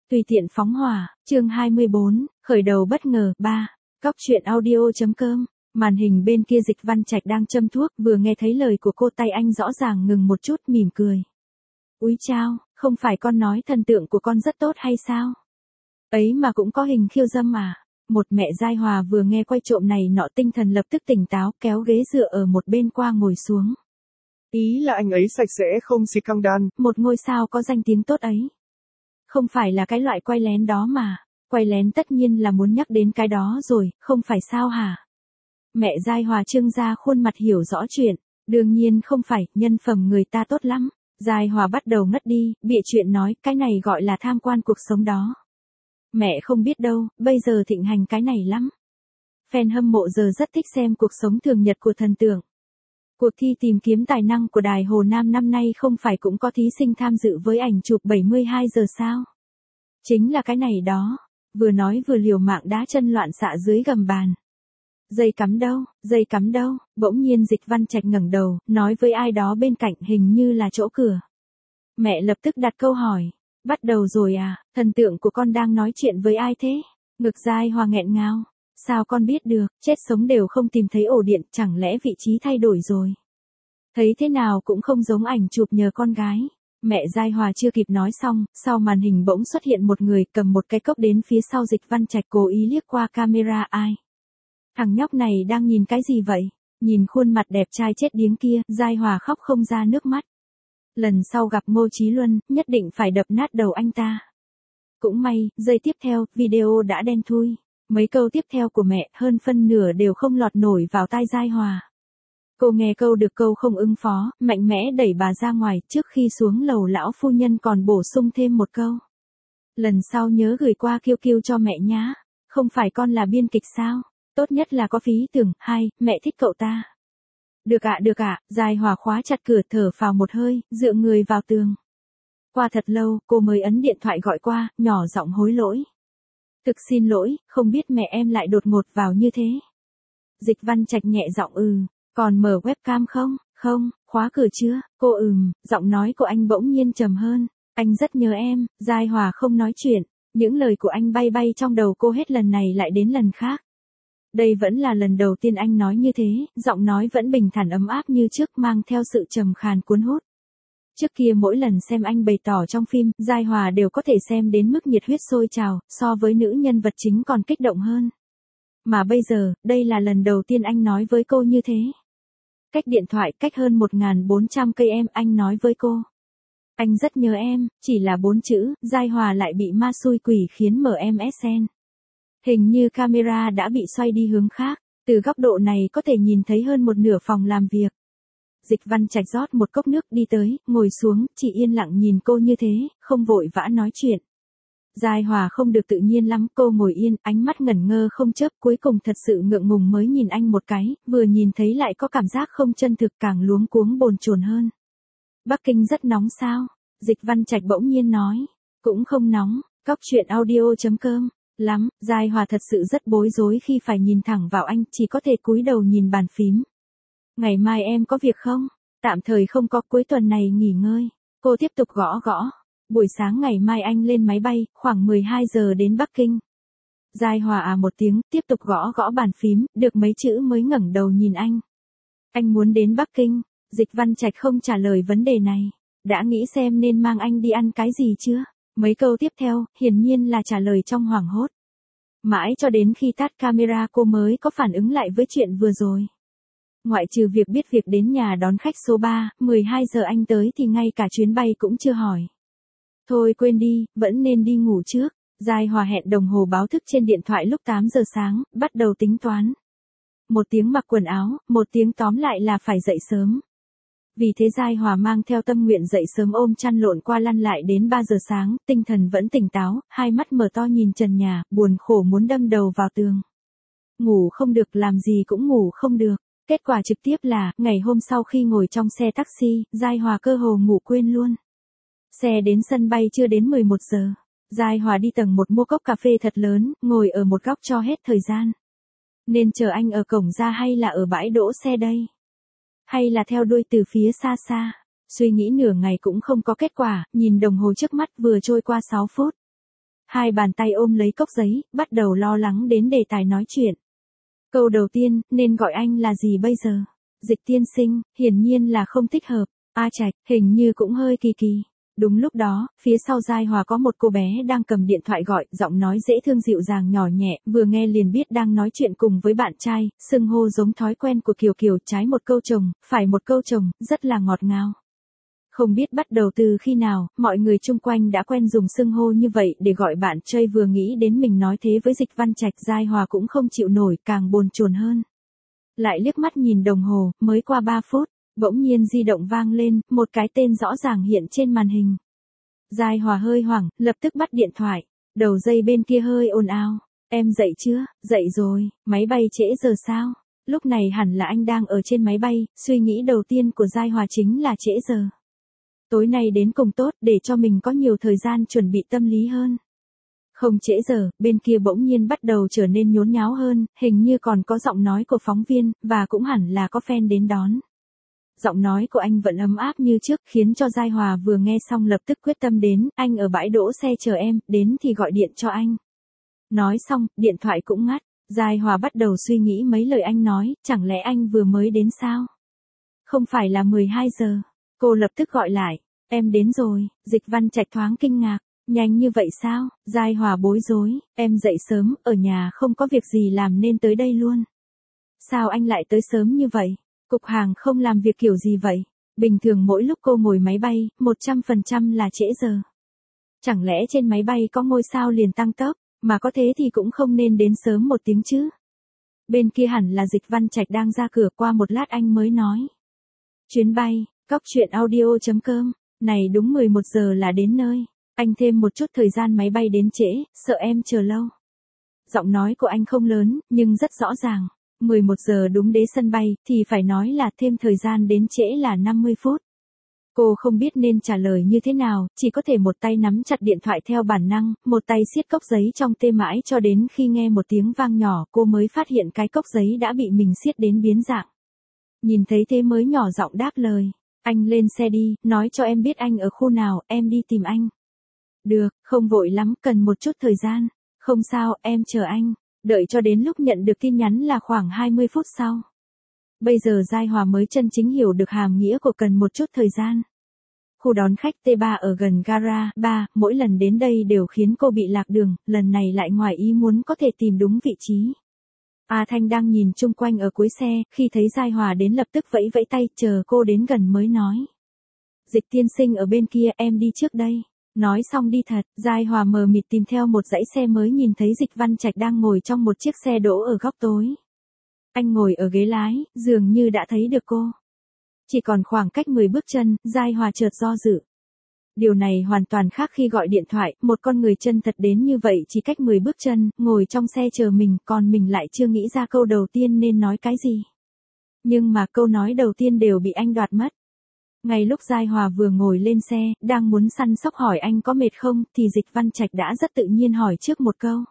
Tùy tiện phóng hỏa, chương 24, khởi đầu bất ngờ, 3. Cóc truyện audio.com, màn hình bên kia Dịch Văn Trạch đang châm thuốc, vừa nghe thấy lời của cô tay anh rõ ràng ngừng một chút mỉm cười. Úi chao, không phải con nói thần tượng của con rất tốt hay sao? Ấy mà cũng có hình khiêu dâm à? Một mẹ Giai Hòa vừa nghe quay trộm này nọ tinh thần lập tức tỉnh táo kéo ghế dựa ở một bên qua ngồi xuống. Ý là anh ấy sạch sẽ không xì căng đan. Một ngôi sao có danh tiếng tốt ấy. Không phải là cái loại quay lén đó mà. Quay lén tất nhiên là muốn nhắc đến cái đó rồi, không phải sao hả? Mẹ Giai Hòa trương ra khuôn mặt hiểu rõ chuyện. Đương nhiên không phải, nhân phẩm người ta tốt lắm. Giai Hòa bắt đầu ngất đi, bịa chuyện nói cái này gọi là tham quan cuộc sống đó. Mẹ không biết đâu, bây giờ thịnh hành cái này lắm. Fan hâm mộ giờ rất thích xem cuộc sống thường nhật của thần tượng. Cuộc thi tìm kiếm tài năng của Đài Hồ Nam năm nay không phải cũng có thí sinh tham dự với ảnh chụp 72 giờ sao? Chính là cái này đó. Vừa nói vừa liều mạng đá chân loạn xạ dưới gầm bàn. Dây cắm đâu, bỗng nhiên Dịch Văn Trạch ngẩng đầu, nói với ai đó bên cạnh hình như là chỗ cửa. Mẹ lập tức đặt câu hỏi. Bắt đầu rồi à, thần tượng của con đang nói chuyện với ai thế? Ngực Giai Hòa nghẹn ngào. Sao con biết được, chết sống đều không tìm thấy ổ điện, chẳng lẽ vị trí thay đổi rồi? Thấy thế nào cũng không giống ảnh chụp nhờ con gái. Mẹ Giai Hòa chưa kịp nói xong, sau màn hình bỗng xuất hiện một người cầm một cái cốc đến phía sau Dịch Văn Trạch cố ý liếc qua camera ai. Thằng nhóc này đang nhìn cái gì vậy? Nhìn khuôn mặt đẹp trai chết điếng kia, Giai Hòa khóc không ra nước mắt. Lần sau gặp Ngô Chí Luân, nhất định phải đập nát đầu anh ta. Cũng may, giây tiếp theo, video đã đen thui. Mấy câu tiếp theo của mẹ, hơn phân nửa đều không lọt nổi vào tai Giai Hòa. Cô nghe câu được câu không ứng phó, mạnh mẽ đẩy bà ra ngoài, trước khi xuống lầu lão phu nhân còn bổ sung thêm một câu. Lần sau nhớ gửi qua QQ cho mẹ nhá. Không phải con là biên kịch sao? Tốt nhất là có phí tưởng, mẹ thích cậu ta. Được ạ, Giai Hòa khóa chặt cửa thở phào một hơi, dựa người vào tường. Qua thật lâu, cô mới ấn điện thoại gọi qua, nhỏ giọng hối lỗi. Thực xin lỗi, không biết mẹ em lại đột ngột vào như thế. Dịch Văn Trạch nhẹ giọng còn mở webcam không? Không, khóa cửa chưa? Cô giọng nói của anh bỗng nhiên trầm hơn. Anh rất nhớ em, Giai Hòa không nói chuyện. Những lời của anh bay bay trong đầu cô hết lần này lại đến lần khác. Đây vẫn là lần đầu tiên anh nói như thế, giọng nói vẫn bình thản ấm áp như trước mang theo sự trầm khàn cuốn hút. Trước kia mỗi lần xem anh bày tỏ trong phim, Giai Hòa đều có thể xem đến mức nhiệt huyết sôi trào, so với nữ nhân vật chính còn kích động hơn. Mà bây giờ, đây là lần đầu tiên anh nói với cô như thế. Cách điện thoại cách hơn 1.400 cây anh nói với cô. Anh rất nhớ em, chỉ là 4 chữ, Giai Hòa lại bị ma xui quỷ khiến mở MSN. Hình như camera đã bị xoay đi hướng khác, từ góc độ này có thể nhìn thấy hơn một nửa phòng làm việc. Dịch Văn Trạch rót một cốc nước đi tới, ngồi xuống, chỉ yên lặng nhìn cô như thế, không vội vã nói chuyện. Giai Hòa không được tự nhiên lắm, cô ngồi yên, ánh mắt ngẩn ngơ không chớp, cuối cùng thật sự ngượng ngùng mới nhìn anh một cái, vừa nhìn thấy lại có cảm giác không chân thực càng luống cuống bồn chồn hơn. Bắc Kinh rất nóng sao? Dịch Văn Trạch bỗng nhiên nói. Cũng không nóng, cóc truyện audio.com. Lắm, Giai Hòa thật sự rất bối rối khi phải nhìn thẳng vào anh, chỉ có thể cúi đầu nhìn bàn phím. Ngày mai em có việc không? Tạm thời không có, cuối tuần này nghỉ ngơi. Cô tiếp tục gõ. Buổi sáng ngày mai anh lên máy bay, khoảng 12 giờ đến Bắc Kinh. Giai Hòa một tiếng, tiếp tục gõ bàn phím, được mấy chữ mới ngẩng đầu nhìn anh. Anh muốn đến Bắc Kinh. Dịch Văn Trạch không trả lời vấn đề này. Đã nghĩ xem nên mang anh đi ăn cái gì chưa? Mấy câu tiếp theo, hiển nhiên là trả lời trong hoảng hốt. Mãi cho đến khi tắt camera cô mới có phản ứng lại với chuyện vừa rồi. Ngoại trừ việc biết việc đến nhà đón khách số 3, 12 giờ anh tới thì ngay cả chuyến bay cũng chưa hỏi. Thôi quên đi, vẫn nên đi ngủ trước. Giai Hòa hẹn đồng hồ báo thức trên điện thoại lúc 8 giờ sáng, bắt đầu tính toán. Một tiếng mặc quần áo, một tiếng tóm lại là phải dậy sớm. Vì thế Giai Hòa mang theo tâm nguyện dậy sớm ôm chăn lộn qua lăn lại đến 3 giờ sáng, tinh thần vẫn tỉnh táo, hai mắt mở to nhìn trần nhà, buồn khổ muốn đâm đầu vào tường. Ngủ không được, làm gì cũng ngủ không được. Kết quả trực tiếp là, ngày hôm sau khi ngồi trong xe taxi, Giai Hòa cơ hồ ngủ quên luôn. Xe đến sân bay chưa đến 11 giờ. Giai Hòa đi tầng 1 mua cốc cà phê thật lớn, ngồi ở một góc cho hết thời gian. Nên chờ anh ở cổng ra hay là ở bãi đỗ xe đây? Hay là theo đuôi từ phía xa xa? Suy nghĩ nửa ngày cũng không có kết quả, nhìn đồng hồ trước mắt vừa trôi qua 6 phút. hai bàn tay ôm lấy cốc giấy, bắt đầu lo lắng đến đề tài nói chuyện. Câu đầu tiên, nên gọi anh là gì bây giờ? Dịch tiên sinh, hiển nhiên là không thích hợp. A Trạch, hình như cũng hơi kỳ kỳ. Đúng lúc đó, phía sau Giai Hòa có một cô bé đang cầm điện thoại gọi, giọng nói dễ thương dịu dàng nhỏ nhẹ, vừa nghe liền biết đang nói chuyện cùng với bạn trai, xưng hô giống thói quen của Kiều Kiều, trái một câu chồng, phải một câu chồng, rất là ngọt ngào. Không biết bắt đầu từ khi nào, mọi người chung quanh đã quen dùng xưng hô như vậy để gọi bạn trai, vừa nghĩ đến mình nói thế với Dịch Văn Trạch, Giai Hòa cũng không chịu nổi, càng bồn chồn hơn. Lại liếc mắt nhìn đồng hồ, mới qua 3 phút. Bỗng nhiên di động vang lên, một cái tên rõ ràng hiện trên màn hình. Giai Hòa hơi hoảng, lập tức bắt điện thoại. Đầu dây bên kia hơi ồn ào. Em dậy chưa? Dậy rồi, máy bay trễ giờ sao? Lúc này hẳn là anh đang ở trên máy bay, suy nghĩ đầu tiên của Giai Hòa chính là trễ giờ. Tối nay đến cùng tốt để cho mình có nhiều thời gian chuẩn bị tâm lý hơn. Không trễ giờ, bên kia bỗng nhiên bắt đầu trở nên nhốn nháo hơn, hình như còn có giọng nói của phóng viên, và cũng hẳn là có fan đến đón. Giọng nói của anh vẫn ấm áp như trước, khiến cho Giai Hòa vừa nghe xong lập tức quyết tâm đến, anh ở bãi đỗ xe chờ em, đến thì gọi điện cho anh. Nói xong, điện thoại cũng ngắt, Giai Hòa bắt đầu suy nghĩ mấy lời anh nói, chẳng lẽ anh vừa mới đến sao? Không phải là 12 giờ, cô lập tức gọi lại, em đến rồi. Dịch Văn Trạch thoáng kinh ngạc, nhanh như vậy sao? Giai Hòa bối rối, em dậy sớm, ở nhà không có việc gì làm nên tới đây luôn. Sao anh lại tới sớm như vậy? Cục hàng không làm việc kiểu gì vậy? Bình thường mỗi lúc cô ngồi máy bay, 100% là trễ giờ. Chẳng lẽ trên máy bay có ngôi sao liền tăng tốc, mà có thế thì cũng không nên đến sớm một tiếng chứ? Bên kia hẳn là Dịch Văn Trạch đang ra cửa, qua một lát anh mới nói. Chuyến bay, coctruyện.audio.com, này đúng 11 giờ là đến nơi. Anh thêm một chút thời gian máy bay đến trễ, sợ em chờ lâu. Giọng nói của anh không lớn, nhưng rất rõ ràng. 11 giờ đúng đến sân bay, thì phải nói là thêm thời gian đến trễ là 50 phút. Cô không biết nên trả lời như thế nào, chỉ có thể một tay nắm chặt điện thoại theo bản năng, một tay siết cốc giấy trong tay mãi cho đến khi nghe một tiếng vang nhỏ, cô mới phát hiện cái cốc giấy đã bị mình siết đến biến dạng. Nhìn thấy thế mới nhỏ giọng đáp lời. Anh lên xe đi, nói cho em biết anh ở khu nào, em đi tìm anh. Được, không vội lắm, cần một chút thời gian. Không sao, em chờ anh. Đợi cho đến lúc nhận được tin nhắn là khoảng 20 phút sau. Bây giờ Giai Hòa mới chân chính hiểu được hàm nghĩa của cần một chút thời gian. Khu đón khách T3 ở gần gara 3, mỗi lần đến đây đều khiến cô bị lạc đường, lần này lại ngoài ý muốn có thể tìm đúng vị trí. A Thanh đang nhìn chung quanh ở cuối xe, khi thấy Giai Hòa đến lập tức vẫy vẫy tay, chờ cô đến gần mới nói. Dịch tiên sinh ở bên kia, em đi trước đây. Nói xong đi thật, Giai Hòa mờ mịt tìm theo một dãy xe mới nhìn thấy Dịch Văn Trạch đang ngồi trong một chiếc xe đỗ ở góc tối. Anh ngồi ở ghế lái, dường như đã thấy được cô. Chỉ còn khoảng cách 10 bước chân, Giai Hòa chợt do dự. Điều này hoàn toàn khác khi gọi điện thoại, một con người chân thật đến như vậy chỉ cách 10 bước chân, ngồi trong xe chờ mình, còn mình lại chưa nghĩ ra câu đầu tiên nên nói cái gì. Nhưng mà câu nói đầu tiên đều bị anh đoạt mất. Ngay lúc Giai Hòa vừa ngồi lên xe, đang muốn săn sóc hỏi anh có mệt không, thì Dịch Văn Trạch đã rất tự nhiên hỏi trước một câu.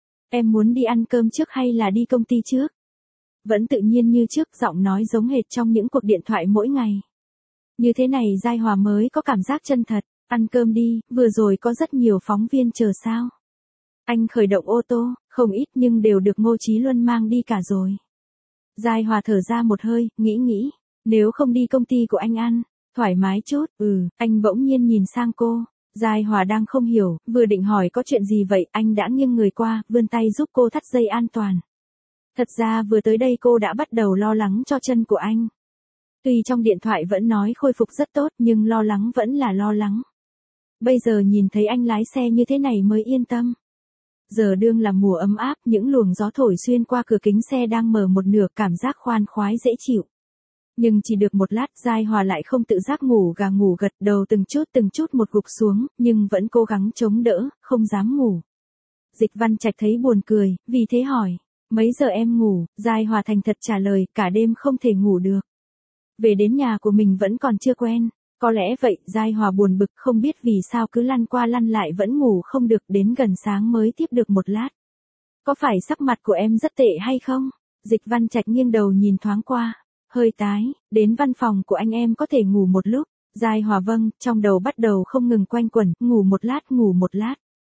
Em muốn đi ăn cơm trước hay là đi công ty trước? Vẫn tự nhiên như trước, giọng nói giống hệt trong những cuộc điện thoại mỗi ngày. Như thế này Giai Hòa mới có cảm giác chân thật. Ăn cơm đi, vừa rồi có rất nhiều phóng viên chờ sao. Anh khởi động ô tô, không ít nhưng đều được Ngô Chí Luân mang đi cả rồi. Giai Hòa thở ra một hơi, nghĩ, nếu không đi công ty của anh ăn, thoải mái chút, anh bỗng nhiên nhìn sang cô. Giai Hòa đang không hiểu, vừa định hỏi có chuyện gì vậy, anh đã nghiêng người qua, vươn tay giúp cô thắt dây an toàn. Thật ra vừa tới đây cô đã bắt đầu lo lắng cho chân của anh. Tuy trong điện thoại vẫn nói khôi phục rất tốt nhưng lo lắng vẫn là lo lắng. Bây giờ nhìn thấy anh lái xe như thế này mới yên tâm. Giờ đương là mùa ấm áp, những luồng gió thổi xuyên qua cửa kính xe đang mở một nửa, cảm giác khoan khoái dễ chịu. Nhưng chỉ được một lát, Giai Hòa lại không tự giác ngủ gà ngủ gật, đầu từng chút một gục xuống, nhưng vẫn cố gắng chống đỡ, không dám ngủ. Dịch Văn Trạch thấy buồn cười, vì thế hỏi, mấy giờ em ngủ? Giai Hòa thành thật trả lời, cả đêm không thể ngủ được. Về đến nhà của mình vẫn còn chưa quen. Có lẽ vậy, Giai Hòa buồn bực không biết vì sao cứ lăn qua lăn lại vẫn ngủ không được, đến gần sáng mới tiếp được một lát. Có phải sắc mặt của em rất tệ hay không? Dịch Văn Trạch nghiêng đầu nhìn thoáng qua, hơi tái, đến văn phòng của anh em có thể ngủ một lúc. Giai Hòa vâng, trong đầu bắt đầu không ngừng quanh quẩn, ngủ một lát.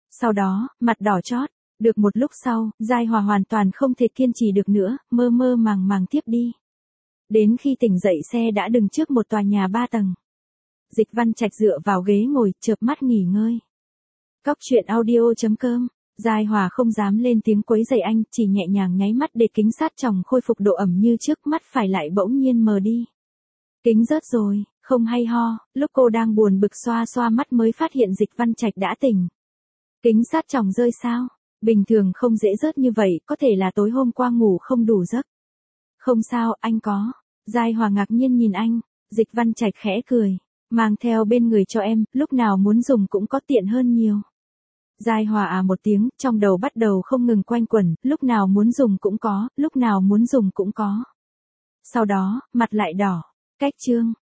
Sau đó, mặt đỏ chót. Được một lúc sau, Giai Hòa hoàn toàn không thể kiên trì được nữa, mơ mơ màng màng tiếp đi. Đến khi tỉnh dậy xe đã dừng trước một tòa nhà 3 tầng. Dịch Văn Trạch dựa vào ghế ngồi, chợp mắt nghỉ ngơi. Cóc truyện audio.com. Giai Hòa không dám lên tiếng quấy rầy anh, chỉ nhẹ nhàng nháy mắt để kính sát tròng khôi phục độ ẩm như trước, mắt phải lại bỗng nhiên mờ đi. Kính rớt rồi, không hay ho, lúc cô đang buồn bực xoa xoa mắt mới phát hiện Dịch Văn Trạch đã tỉnh. Kính sát tròng rơi sao? Bình thường không dễ rớt như vậy, có thể là tối hôm qua ngủ không đủ giấc. Không sao, anh có. Giai Hòa ngạc nhiên nhìn anh, Dịch Văn Trạch khẽ cười. Mang theo bên người cho em, lúc nào muốn dùng cũng có, tiện hơn nhiều. Giai Hòa à một tiếng, trong đầu bắt đầu không ngừng quanh quẩn, lúc nào muốn dùng cũng có, lúc nào muốn dùng cũng có. Sau đó, mặt lại đỏ. Cách chương.